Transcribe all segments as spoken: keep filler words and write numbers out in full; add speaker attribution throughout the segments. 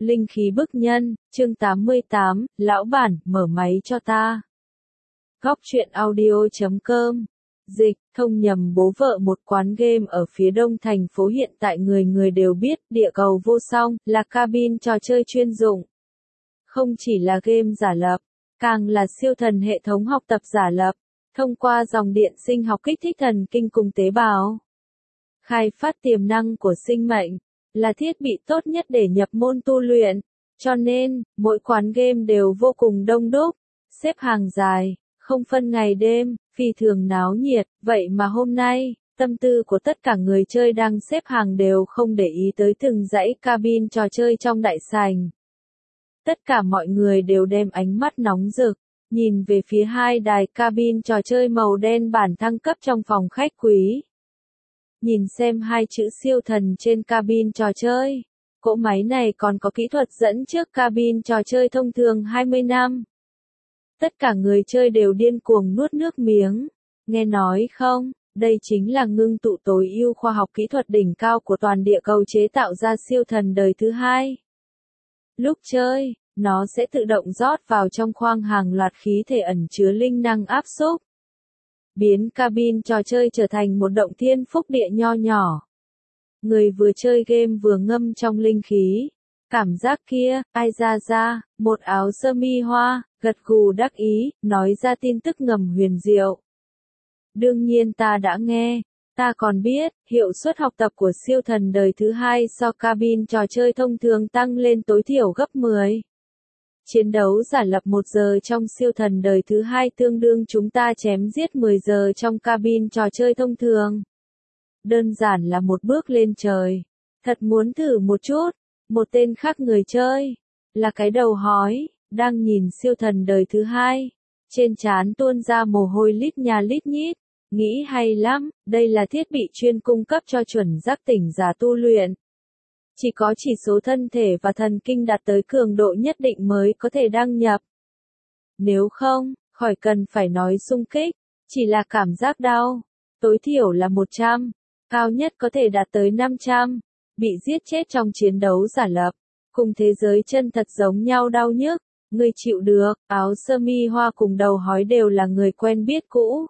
Speaker 1: Linh khí bức nhân, chương tám mươi tám, lão bản, mở máy cho ta. Góc truyện audio chấm com. Dịch, thông nhầm bố vợ một quán game ở phía đông thành phố hiện tại người người đều biết, địa cầu vô song, là cabin trò chơi chuyên dụng. Không chỉ là game giả lập, càng là siêu thần hệ thống học tập giả lập, thông qua dòng điện sinh học kích thích thần kinh cùng tế bào. Khai phát tiềm năng của sinh mệnh, là thiết bị tốt nhất để nhập môn tu luyện, cho nên, mỗi quán game đều vô cùng đông đúc, xếp hàng dài, không phân ngày đêm, phi thường náo nhiệt, vậy mà hôm nay, tâm tư của tất cả người chơi đang xếp hàng đều không để ý tới từng dãy cabin trò chơi trong đại sảnh. Tất cả mọi người đều đem ánh mắt nóng rực, nhìn về phía hai đài cabin trò chơi màu đen bản thăng cấp trong phòng khách quý. Nhìn xem hai chữ siêu thần trên cabin trò chơi. Cỗ máy này còn có kỹ thuật dẫn trước cabin trò chơi thông thường hai mươi năm. Tất cả người chơi đều điên cuồng nuốt nước miếng. Nghe nói không, đây chính là ngưng tụ tối ưu khoa học kỹ thuật đỉnh cao của toàn địa cầu chế tạo ra siêu thần đời thứ hai. Lúc chơi, nó sẽ tự động rót vào trong khoang hàng loạt khí thể ẩn chứa linh năng áp xúc, biến cabin trò chơi trở thành một động thiên phúc địa nho nhỏ. Người vừa chơi game vừa ngâm trong linh khí. Cảm giác kia, ai ra ra, một áo sơ mi hoa, gật gù đắc ý, nói ra tin tức ngầm huyền diệu. Đương nhiên ta đã nghe, ta còn biết, hiệu suất học tập của siêu thần đời thứ hai so cabin trò chơi thông thường tăng lên tối thiểu gấp mười. Chiến đấu giả lập một giờ trong siêu thần đời thứ hai tương đương chúng ta chém giết mười giờ trong cabin trò chơi thông thường. Đơn giản là một bước lên trời. Thật muốn thử một chút. Một tên khác người chơi, là cái đầu hói, đang nhìn siêu thần đời thứ hai. Trên trán tuôn ra mồ hôi lít nhà lít nhít. Nghĩ hay lắm, đây là thiết bị chuyên cung cấp cho chuẩn giác tỉnh giả tu luyện. Chỉ có chỉ số thân thể và thần kinh đạt tới cường độ nhất định mới có thể đăng nhập. Nếu không, khỏi cần phải nói xung kích, chỉ là cảm giác đau, tối thiểu là một trăm, cao nhất có thể đạt tới năm trăm, bị giết chết trong chiến đấu giả lập, cùng thế giới chân thật giống nhau đau nhức, người chịu được, áo sơ mi hoa cùng đầu hói đều là người quen biết cũ.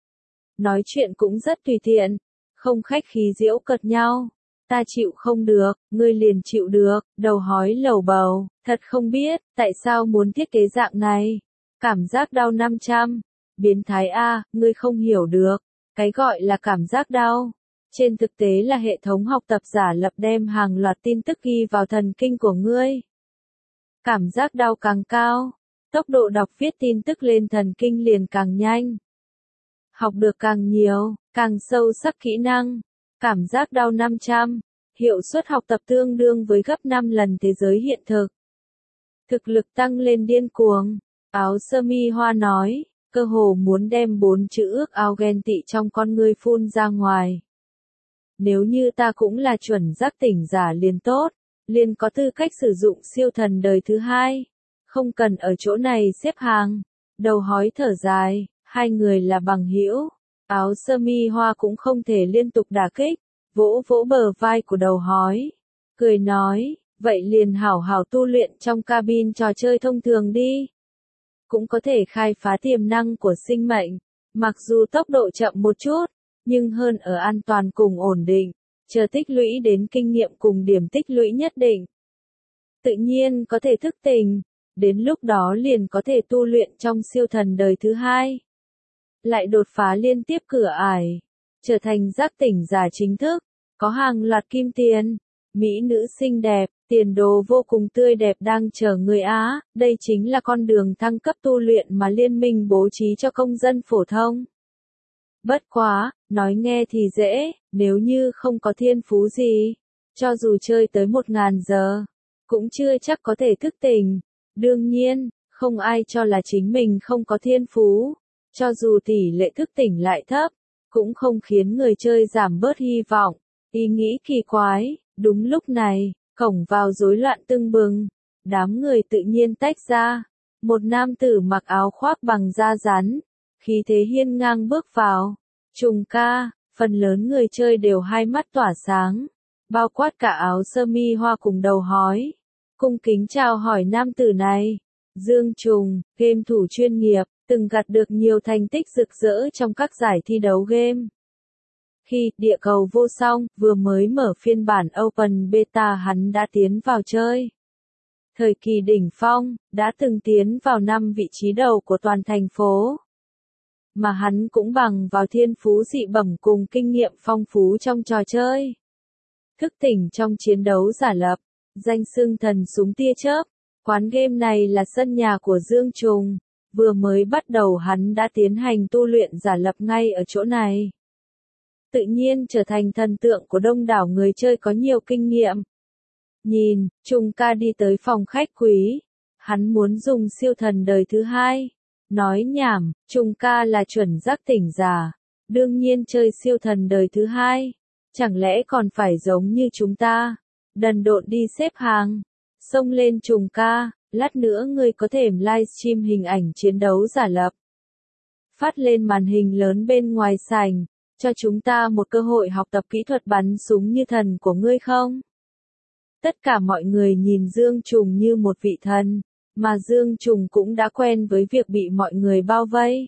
Speaker 1: Nói chuyện cũng rất tùy tiện, không khách khí giễu cợt nhau. Ta chịu không được, ngươi liền chịu được, đầu hói lầu bầu, thật không biết, tại sao muốn thiết kế dạng này. Cảm giác đau năm trăm, biến thái A, ngươi không hiểu được, cái gọi là cảm giác đau. Trên thực tế là hệ thống học tập giả lập đem hàng loạt tin tức ghi vào thần kinh của ngươi. Cảm giác đau càng cao, tốc độ đọc viết tin tức lên thần kinh liền càng nhanh. Học được càng nhiều, càng sâu sắc kỹ năng. Cảm giác đau năm trăm, hiệu suất học tập tương đương với gấp năm lần thế giới hiện thực. Thực lực tăng lên điên cuồng, áo sơ mi hoa nói, cơ hồ muốn đem bốn chữ ước ao ghen tị trong con ngươi phun ra ngoài. Nếu như ta cũng là chuẩn giác tỉnh giả liền tốt, liền có tư cách sử dụng siêu thần đời thứ hai, không cần ở chỗ này xếp hàng. Đầu hói thở dài, hai người là bằng hữu. Áo sơ mi hoa cũng không thể liên tục đả kích, vỗ vỗ bờ vai của đầu hói, cười nói, vậy liền hảo hảo tu luyện trong cabin trò chơi thông thường đi. Cũng có thể khai phá tiềm năng của sinh mệnh, mặc dù tốc độ chậm một chút, nhưng hơn ở an toàn cùng ổn định, chờ tích lũy đến kinh nghiệm cùng điểm tích lũy nhất định. Tự nhiên có thể thức tỉnh, đến lúc đó liền có thể tu luyện trong siêu thần đời thứ hai. Lại đột phá liên tiếp cửa ải, trở thành giác tỉnh giả chính thức, có hàng loạt kim tiền, mỹ nữ xinh đẹp, tiền đồ vô cùng tươi đẹp đang chờ người Á, đây chính là con đường thăng cấp tu luyện mà liên minh bố trí cho công dân phổ thông. Bất quá, nói nghe thì dễ, nếu như không có thiên phú gì, cho dù chơi tới một ngàn giờ, cũng chưa chắc có thể thức tỉnh. Đương nhiên, không ai cho là chính mình không có thiên phú. Cho dù tỷ lệ thức tỉnh lại thấp, cũng không khiến người chơi giảm bớt hy vọng. Ý nghĩ kỳ quái, đúng lúc này, cổng vào rối loạn tưng bừng. Đám người tự nhiên tách ra. Một nam tử mặc áo khoác bằng da rắn, khí thế hiên ngang bước vào. Trùng ca, phần lớn người chơi đều hai mắt tỏa sáng, bao quát cả áo sơ mi hoa cùng đầu hói. cung kính chào hỏi nam tử này. Dương Trùng, game thủ chuyên nghiệp, từng gặt được nhiều thành tích rực rỡ trong các giải thi đấu game. Khi Địa cầu vô song vừa mới mở phiên bản Open Beta hắn đã tiến vào chơi. Thời kỳ đỉnh phong, đã từng tiến vào năm vị trí đầu của toàn thành phố. Mà hắn cũng bằng vào thiên phú dị bẩm cùng kinh nghiệm phong phú trong trò chơi. Thức tỉnh trong chiến đấu giả lập, danh xưng thần súng tia chớp. Quán game này là sân nhà của Dương Trùng, vừa mới bắt đầu hắn đã tiến hành tu luyện giả lập ngay ở chỗ này. Tự nhiên trở thành thần tượng của đông đảo người chơi có nhiều kinh nghiệm. Nhìn, Trùng ca đi tới phòng khách quý, hắn muốn dùng siêu thần đời thứ hai. Nói nhảm, Trùng ca là chuẩn giác tỉnh giả, đương nhiên chơi siêu thần đời thứ hai, chẳng lẽ còn phải giống như chúng ta, đần độn đi xếp hàng. Xông lên Trùng ca, lát nữa ngươi có thể livestream hình ảnh chiến đấu giả lập. Phát lên màn hình lớn bên ngoài sảnh, cho chúng ta một cơ hội học tập kỹ thuật bắn súng như thần của ngươi không? Tất cả mọi người nhìn Dương Trùng như một vị thần, mà Dương Trùng cũng đã quen với việc bị mọi người bao vây.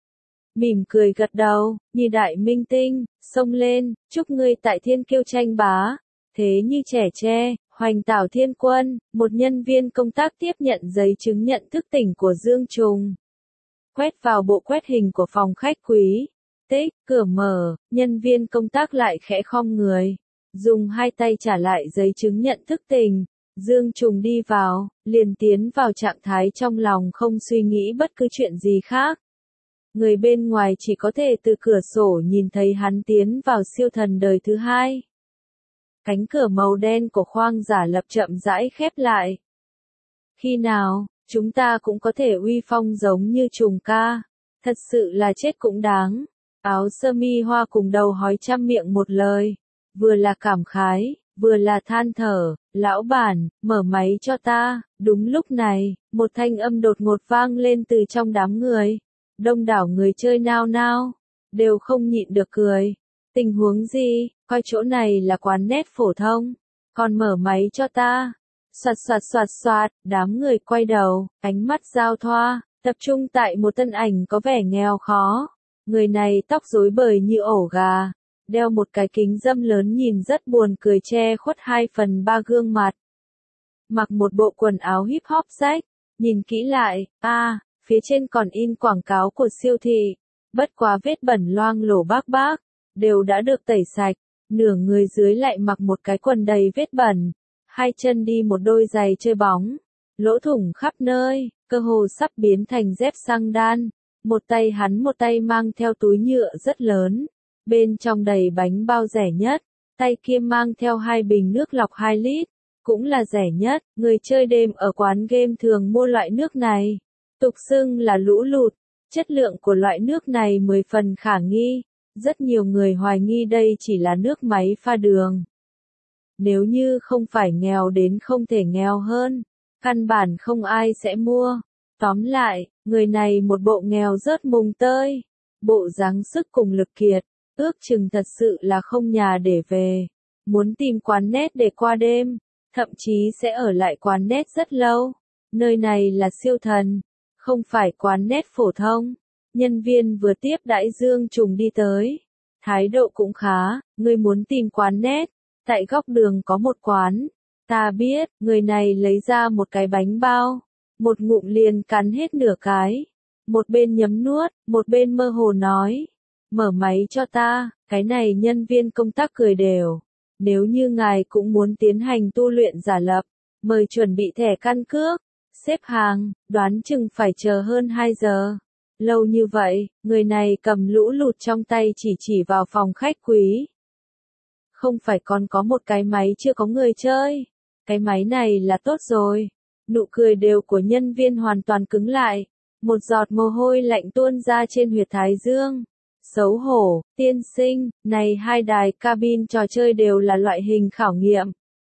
Speaker 1: Mỉm cười gật đầu, như đại minh tinh, xông lên, chúc ngươi tại thiên kiêu tranh bá, thế như trẻ tre. Hoành Tảo Thiên Quân, một nhân viên công tác tiếp nhận giấy chứng nhận thức tỉnh của Dương Trùng. Quét vào bộ quét hình của phòng khách quý. Tích, cửa mở, nhân viên công tác lại khẽ khom người. Dùng hai tay trả lại giấy chứng nhận thức tỉnh. Dương Trùng đi vào, liền tiến vào trạng thái trong lòng không suy nghĩ bất cứ chuyện gì khác. Người bên ngoài chỉ có thể từ cửa sổ nhìn thấy hắn tiến vào siêu thần đời thứ hai. Cánh cửa màu đen của khoang giả lập chậm rãi khép lại. Khi nào, chúng ta cũng có thể uy phong giống như Trùng ca. Thật sự là chết cũng đáng. Áo sơ mi hoa cùng đầu hói trăm miệng một lời. Vừa là cảm khái, vừa là than thở. Lão bản, mở máy cho ta. Đúng lúc này, một thanh âm đột ngột vang lên từ trong đám người. Đông đảo người chơi nao nao, đều không nhịn được cười. Tình huống gì, coi chỗ này là quán net phổ thông, còn mở máy cho ta. Soạt soạt soạt soạt, đám người quay đầu, ánh mắt giao thoa, tập trung tại một thân ảnh có vẻ nghèo khó. Người này tóc rối bời như ổ gà, đeo một cái kính râm lớn nhìn rất buồn cười che khuất hai phần ba gương mặt. Mặc một bộ quần áo hip hop rách, nhìn kỹ lại, a, à, phía trên còn in quảng cáo của siêu thị, bất quá vết bẩn loang lổ bác bác, đều đã được tẩy sạch, nửa người dưới lại mặc một cái quần đầy vết bẩn, hai chân đi một đôi giày chơi bóng, lỗ thủng khắp nơi, cơ hồ sắp biến thành dép xăng đan, một tay hắn một tay mang theo túi nhựa rất lớn, bên trong đầy bánh bao rẻ nhất, tay kia mang theo hai bình nước lọc hai lít, cũng là rẻ nhất, người chơi đêm ở quán game thường mua loại nước này, tục xưng là lũ lụt, chất lượng của loại nước này mười phần khả nghi. Rất nhiều người hoài nghi đây chỉ là nước máy pha đường. Nếu như không phải nghèo đến không thể nghèo hơn, căn bản không ai sẽ mua. Tóm lại, người này một bộ nghèo rớt mùng tơi, bộ dáng sức cùng lực kiệt, ước chừng thật sự là không nhà để về. Muốn tìm quán net để qua đêm, thậm chí sẽ ở lại quán net rất lâu. Nơi này là siêu thần, không phải quán net phổ thông. Nhân viên vừa tiếp đãi Dương Trùng đi tới. Thái độ cũng khá, ngươi muốn tìm quán net. Tại góc đường có một quán. Ta biết, người này lấy ra một cái bánh bao. Một ngụm liền cắn hết nửa cái. Một bên nhấm nuốt, một bên mơ hồ nói. Mở máy cho ta, cái này nhân viên công tác cười đều. Nếu như ngài cũng muốn tiến hành tu luyện giả lập, mời chuẩn bị thẻ căn cước. Xếp hàng, đoán chừng phải chờ hơn hai giờ. Lâu như vậy, người này cầm lũ lụt trong tay chỉ chỉ vào phòng khách quý. Không phải còn có một cái máy chưa có người chơi. Cái máy này là tốt rồi. Nụ cười đều của nhân viên hoàn toàn cứng lại. Một giọt mồ hôi lạnh tuôn ra trên huyệt thái dương. Xấu hổ, tiên sinh, này hai đài cabin trò chơi đều là loại hình khảo nghiệm.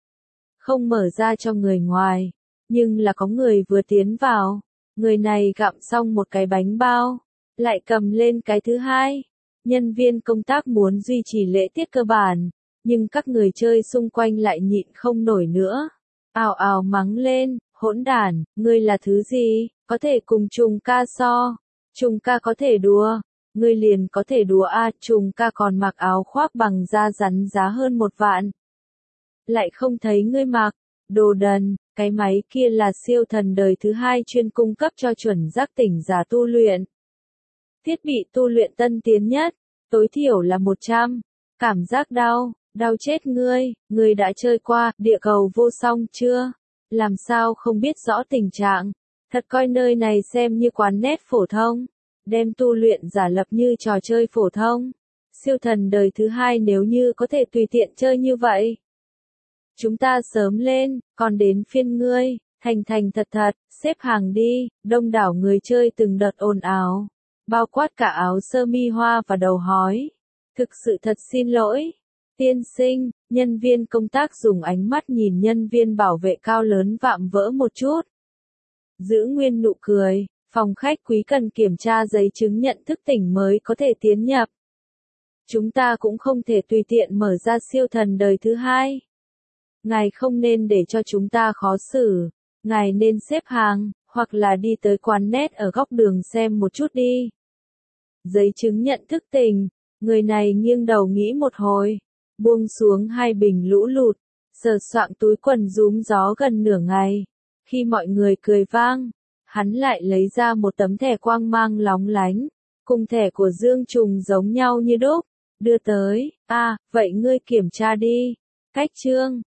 Speaker 1: Không mở ra cho người ngoài, nhưng là có người vừa tiến vào. Người này gặm xong một cái bánh bao, lại cầm lên cái thứ hai. Nhân viên công tác muốn duy trì lễ tiết cơ bản, nhưng các người chơi xung quanh lại nhịn không nổi nữa. ào ào mắng lên, hỗn đản, ngươi là thứ gì, có thể cùng Trùng ca so, Trùng ca có thể đùa, ngươi liền có thể đùa a, Trùng ca còn mặc áo khoác bằng da rắn giá hơn một vạn. Lại không thấy ngươi mặc, đồ đần, cái máy kia là siêu thần đời thứ hai chuyên cung cấp cho chuẩn giác tỉnh giả tu luyện. Thiết bị tu luyện tân tiến nhất, tối thiểu là một trăm. Cảm giác đau, đau chết ngươi, ngươi đã chơi qua địa cầu vô song chưa? Làm sao không biết rõ tình trạng? Thật coi nơi này xem như quán net phổ thông, đem tu luyện giả lập như trò chơi phổ thông. Siêu thần đời thứ hai nếu như có thể tùy tiện chơi như vậy. Chúng ta sớm lên, còn đến phiên ngươi, thành thành thật thật, xếp hàng đi, đông đảo người chơi từng đợt ồn ào, bao quát cả áo sơ mi hoa và đầu hói. Thực sự thật xin lỗi. Tiên sinh, nhân viên công tác dùng ánh mắt nhìn nhân viên bảo vệ cao lớn vạm vỡ một chút. Giữ nguyên nụ cười, phòng khách quý cần kiểm tra giấy chứng nhận thức tỉnh mới có thể tiến nhập. Chúng ta cũng không thể tùy tiện mở ra siêu thần đời thứ hai. Ngài không nên để cho chúng ta khó xử. Ngài nên xếp hàng, hoặc là đi tới quán net ở góc đường xem một chút đi. Giấy chứng nhận thức tỉnh. Người này nghiêng đầu nghĩ một hồi, buông xuống hai bình lũ lụt, sờ soạng túi quần rúm gió gần nửa ngày. Khi mọi người cười vang, hắn lại lấy ra một tấm thẻ quang mang lóng lánh, cùng thẻ của Dương Trùng giống nhau như đúc, đưa tới. À, vậy ngươi kiểm tra đi. Cách chương